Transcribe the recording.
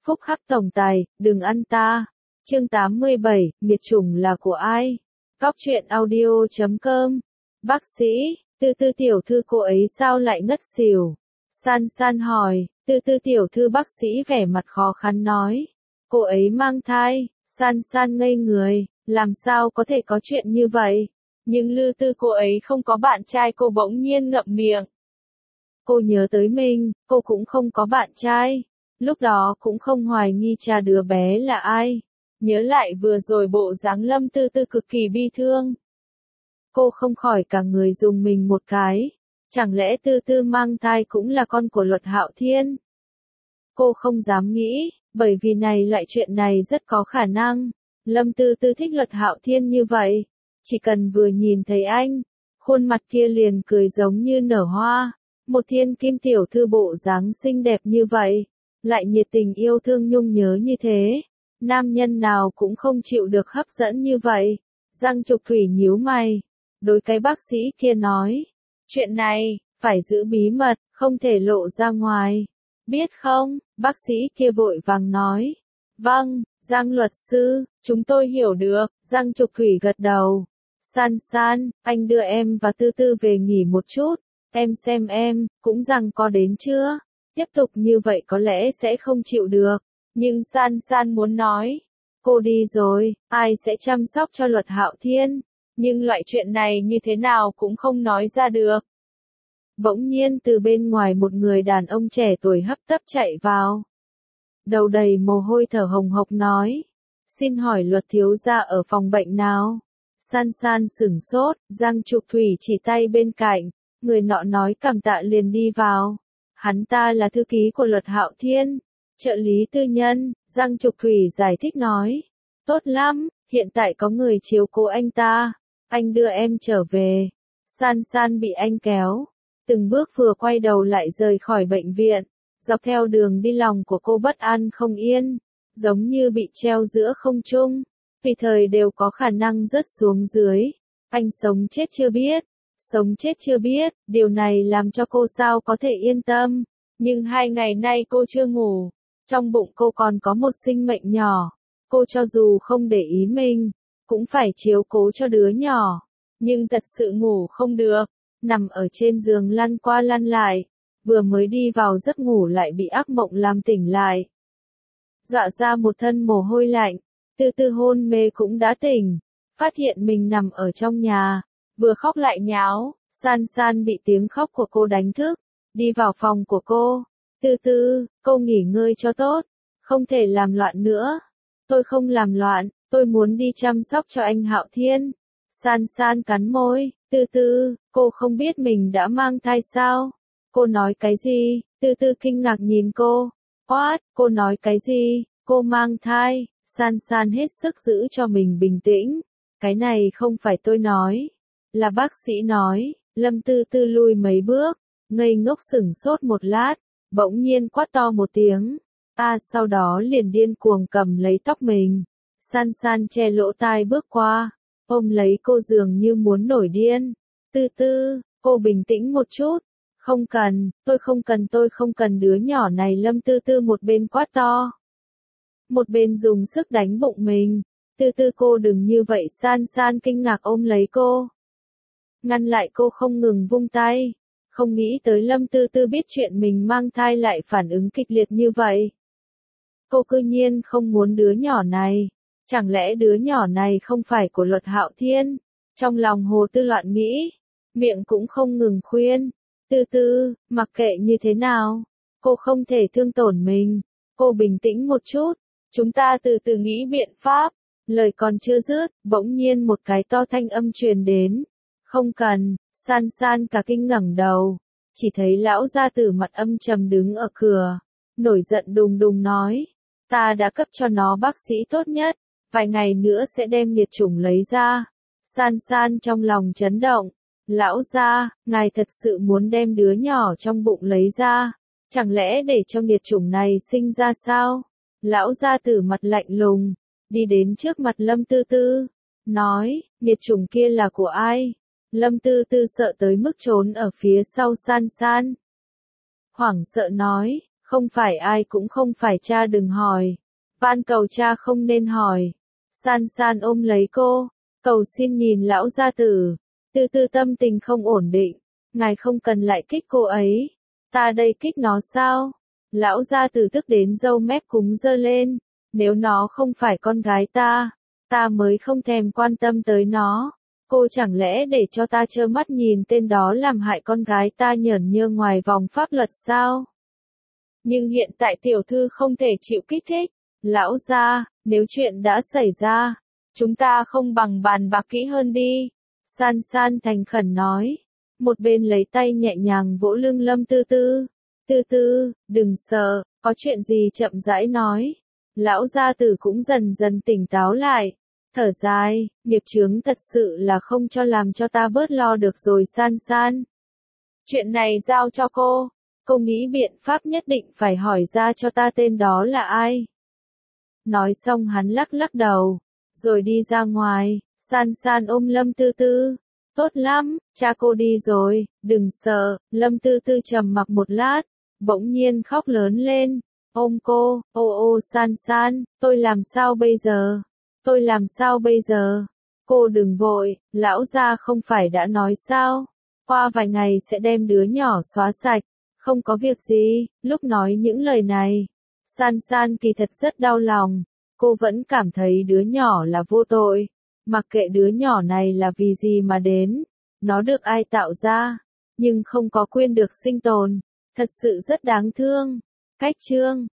Phúc hắc tổng tài, đừng ăn ta. Chương 87, nghiệt chủng là của ai? Cóc truyện audio.com. Bác sĩ, Tư Tư tiểu thư cô ấy sao lại ngất xỉu? San San hỏi, Tư Tư tiểu thư bác sĩ vẻ mặt khó khăn nói. Cô ấy mang thai, San San ngây người, làm sao có thể có chuyện như vậy? Nhưng Lư Tư cô ấy không có bạn trai, cô bỗng nhiên ngậm miệng. Cô nhớ tới mình, cô cũng không có bạn trai. Lúc đó cũng không hoài nghi cha đứa bé là ai. Nhớ lại vừa rồi bộ dáng Lâm Tư Tư cực kỳ bi thương. Cô không khỏi cả người dùng mình một cái. Chẳng lẽ Tư Tư mang thai cũng là con của Luật Hạo Thiên? Cô không dám nghĩ, bởi vì loại chuyện này rất có khả năng. Lâm Tư Tư thích Luật Hạo Thiên như vậy. Chỉ cần vừa nhìn thấy anh, khuôn mặt kia liền cười giống như nở hoa. Một thiên kim tiểu thư bộ dáng xinh đẹp như vậy, lại nhiệt tình yêu thương nhung nhớ như thế. Nam nhân nào cũng không chịu được hấp dẫn như vậy. Giang Trục Thủy nhíu mày. Đối cái bác sĩ kia nói. Chuyện này, phải giữ bí mật, không thể lộ ra ngoài. Biết không? Bác sĩ kia vội vàng nói. Vâng, Giang luật sư, chúng tôi hiểu được. Giang Trục Thủy gật đầu. San San, anh đưa em và Tư Tư về nghỉ một chút. Em xem em, cũng rằng có đến chưa? Tiếp tục như vậy có lẽ sẽ không chịu được. Nhưng San San muốn nói. Cô đi rồi, ai sẽ chăm sóc cho Luật Hạo Thiên? Nhưng loại chuyện này như thế nào cũng không nói ra được. Bỗng nhiên từ bên ngoài một người đàn ông trẻ tuổi hấp tấp chạy vào. Đầu đầy mồ hôi thở hồng hộc nói. Xin hỏi Luật thiếu gia ở phòng bệnh nào? San San sửng sốt, Giang Trục Thủy chỉ tay bên cạnh. Người nọ nói cảm tạ liền đi vào. Hắn ta là thư ký của Luật Hạo Thiên. Trợ lý tư nhân, Giang Trục Thủy giải thích nói. Tốt lắm, hiện tại có người chiếu cố anh ta. Anh đưa em trở về. San San bị anh kéo. Từng bước vừa quay đầu lại rời khỏi bệnh viện. Dọc theo đường đi lòng của cô bất an không yên. Giống như bị treo giữa không trung. Tùy thời đều có khả năng rớt xuống dưới. Anh sống chết chưa biết. Sống chết chưa biết, điều này làm cho cô sao có thể yên tâm. Nhưng 2 ngày nay cô chưa ngủ. Trong bụng cô còn có một sinh mệnh nhỏ. Cô cho dù không để ý mình, cũng phải chiếu cố cho đứa nhỏ. Nhưng thật sự ngủ không được. Nằm ở trên giường lăn qua lăn lại. Vừa mới đi vào giấc ngủ lại bị ác mộng làm tỉnh lại. Dọa ra một thân mồ hôi lạnh. Từ từ hôn mê cũng đã tỉnh. Phát hiện mình nằm ở trong nhà. Vừa khóc lại nháo, San San bị tiếng khóc của cô đánh thức, đi vào phòng của cô. Tư Tư, cô nghỉ ngơi cho tốt, không thể làm loạn nữa. Tôi không làm loạn, tôi muốn đi chăm sóc cho anh Hạo Thiên. San San cắn môi, Tư Tư, cô không biết mình đã mang thai sao? Cô nói cái gì? Tư Tư kinh ngạc nhìn cô. What? Cô nói cái gì? Cô mang thai? San San hết sức giữ cho mình bình tĩnh. Cái này không phải tôi nói. Là bác sĩ nói. Lâm Tư Tư lui mấy bước, ngây ngốc sửng sốt một lát, bỗng nhiên quát to một tiếng. Sau đó liền điên cuồng cầm lấy tóc mình. San San che lỗ tai bước qua, ôm lấy cô dường như muốn nổi điên. Tư Tư, cô bình tĩnh một chút. Không cần, tôi không cần đứa nhỏ này. Lâm Tư Tư một bên quát to, một bên dùng sức đánh bụng mình. Tư Tư cô đừng như vậy. San San kinh ngạc ôm lấy cô, ngăn lại cô không ngừng vung tay. Không nghĩ tới Lâm Tư Tư biết chuyện mình mang thai lại phản ứng kịch liệt như vậy. Cô cư nhiên không muốn đứa nhỏ này. Chẳng lẽ đứa nhỏ này không phải của Luật Hạo Thiên? Trong lòng Hồ Tư loạn nghĩ, miệng cũng không ngừng khuyên. Tư Tư, mặc kệ như thế nào, cô không thể thương tổn mình. Cô bình tĩnh một chút, chúng ta từ từ nghĩ biện pháp. Lời còn chưa dứt, bỗng nhiên một cái to thanh âm truyền đến. Không cần. San San cả kinh ngẩng đầu, chỉ thấy lão gia tử mặt âm trầm đứng ở cửa, nổi giận đùng đùng nói, ta đã cấp cho nó bác sĩ tốt nhất, vài ngày nữa sẽ đem nghiệt chủng lấy ra. San San trong lòng chấn động, lão gia, ngài thật sự muốn đem đứa nhỏ trong bụng lấy ra, chẳng lẽ để cho nghiệt chủng này sinh ra sao? Lão gia tử mặt lạnh lùng, đi đến trước mặt Lâm Tư Tư, nói, nghiệt chủng kia là của ai? Lâm Tư Tư sợ tới mức trốn ở phía sau San San. Hoảng sợ nói, Không phải ai cũng không phải cha đừng hỏi. Van cầu cha không nên hỏi. San San ôm lấy cô, cầu xin nhìn lão gia tử. Từ từ tâm tình không ổn định. Ngài không cần lại kích cô ấy. Ta đây kích nó sao? Lão gia tử tức đến râu mép cúng giơ lên. Nếu nó không phải con gái ta mới không thèm quan tâm tới nó. Cô chẳng lẽ để cho ta trơ mắt nhìn tên đó làm hại con gái ta nhởn nhơ ngoài vòng pháp luật sao? Nhưng hiện tại tiểu thư không thể chịu kích thích. Lão gia, nếu chuyện đã xảy ra, chúng ta không bằng bàn bạc kỹ hơn đi. San San thành khẩn nói. Một bên lấy tay nhẹ nhàng vỗ lưng Lâm Tư Tư. Tư Tư, đừng sợ, có chuyện gì chậm rãi nói. Lão gia tử cũng dần dần tỉnh táo lại. Thở dài, nghiệp chướng thật sự là không cho làm cho ta bớt lo được rồi San San. Chuyện này giao cho cô. Cô nghĩ biện pháp nhất định phải hỏi ra cho ta tên đó là ai. Nói xong hắn lắc lắc đầu, rồi đi ra ngoài. San San ôm Lâm Tư Tư. Tốt lắm, cha cô đi rồi, đừng sợ. Lâm Tư Tư trầm mặc một lát, bỗng nhiên khóc lớn lên. Ôm cô, ô San San, tôi làm sao bây giờ? Tôi làm sao bây giờ? Cô đừng vội, lão gia không phải đã nói sao? Qua vài ngày sẽ đem đứa nhỏ xóa sạch. Không có việc gì. Lúc nói những lời này, San San kỳ thật rất đau lòng. Cô vẫn cảm thấy đứa nhỏ là vô tội. Mặc kệ đứa nhỏ này là vì gì mà đến, nó được ai tạo ra, nhưng không có quyền được sinh tồn. Thật sự rất đáng thương. Cách chương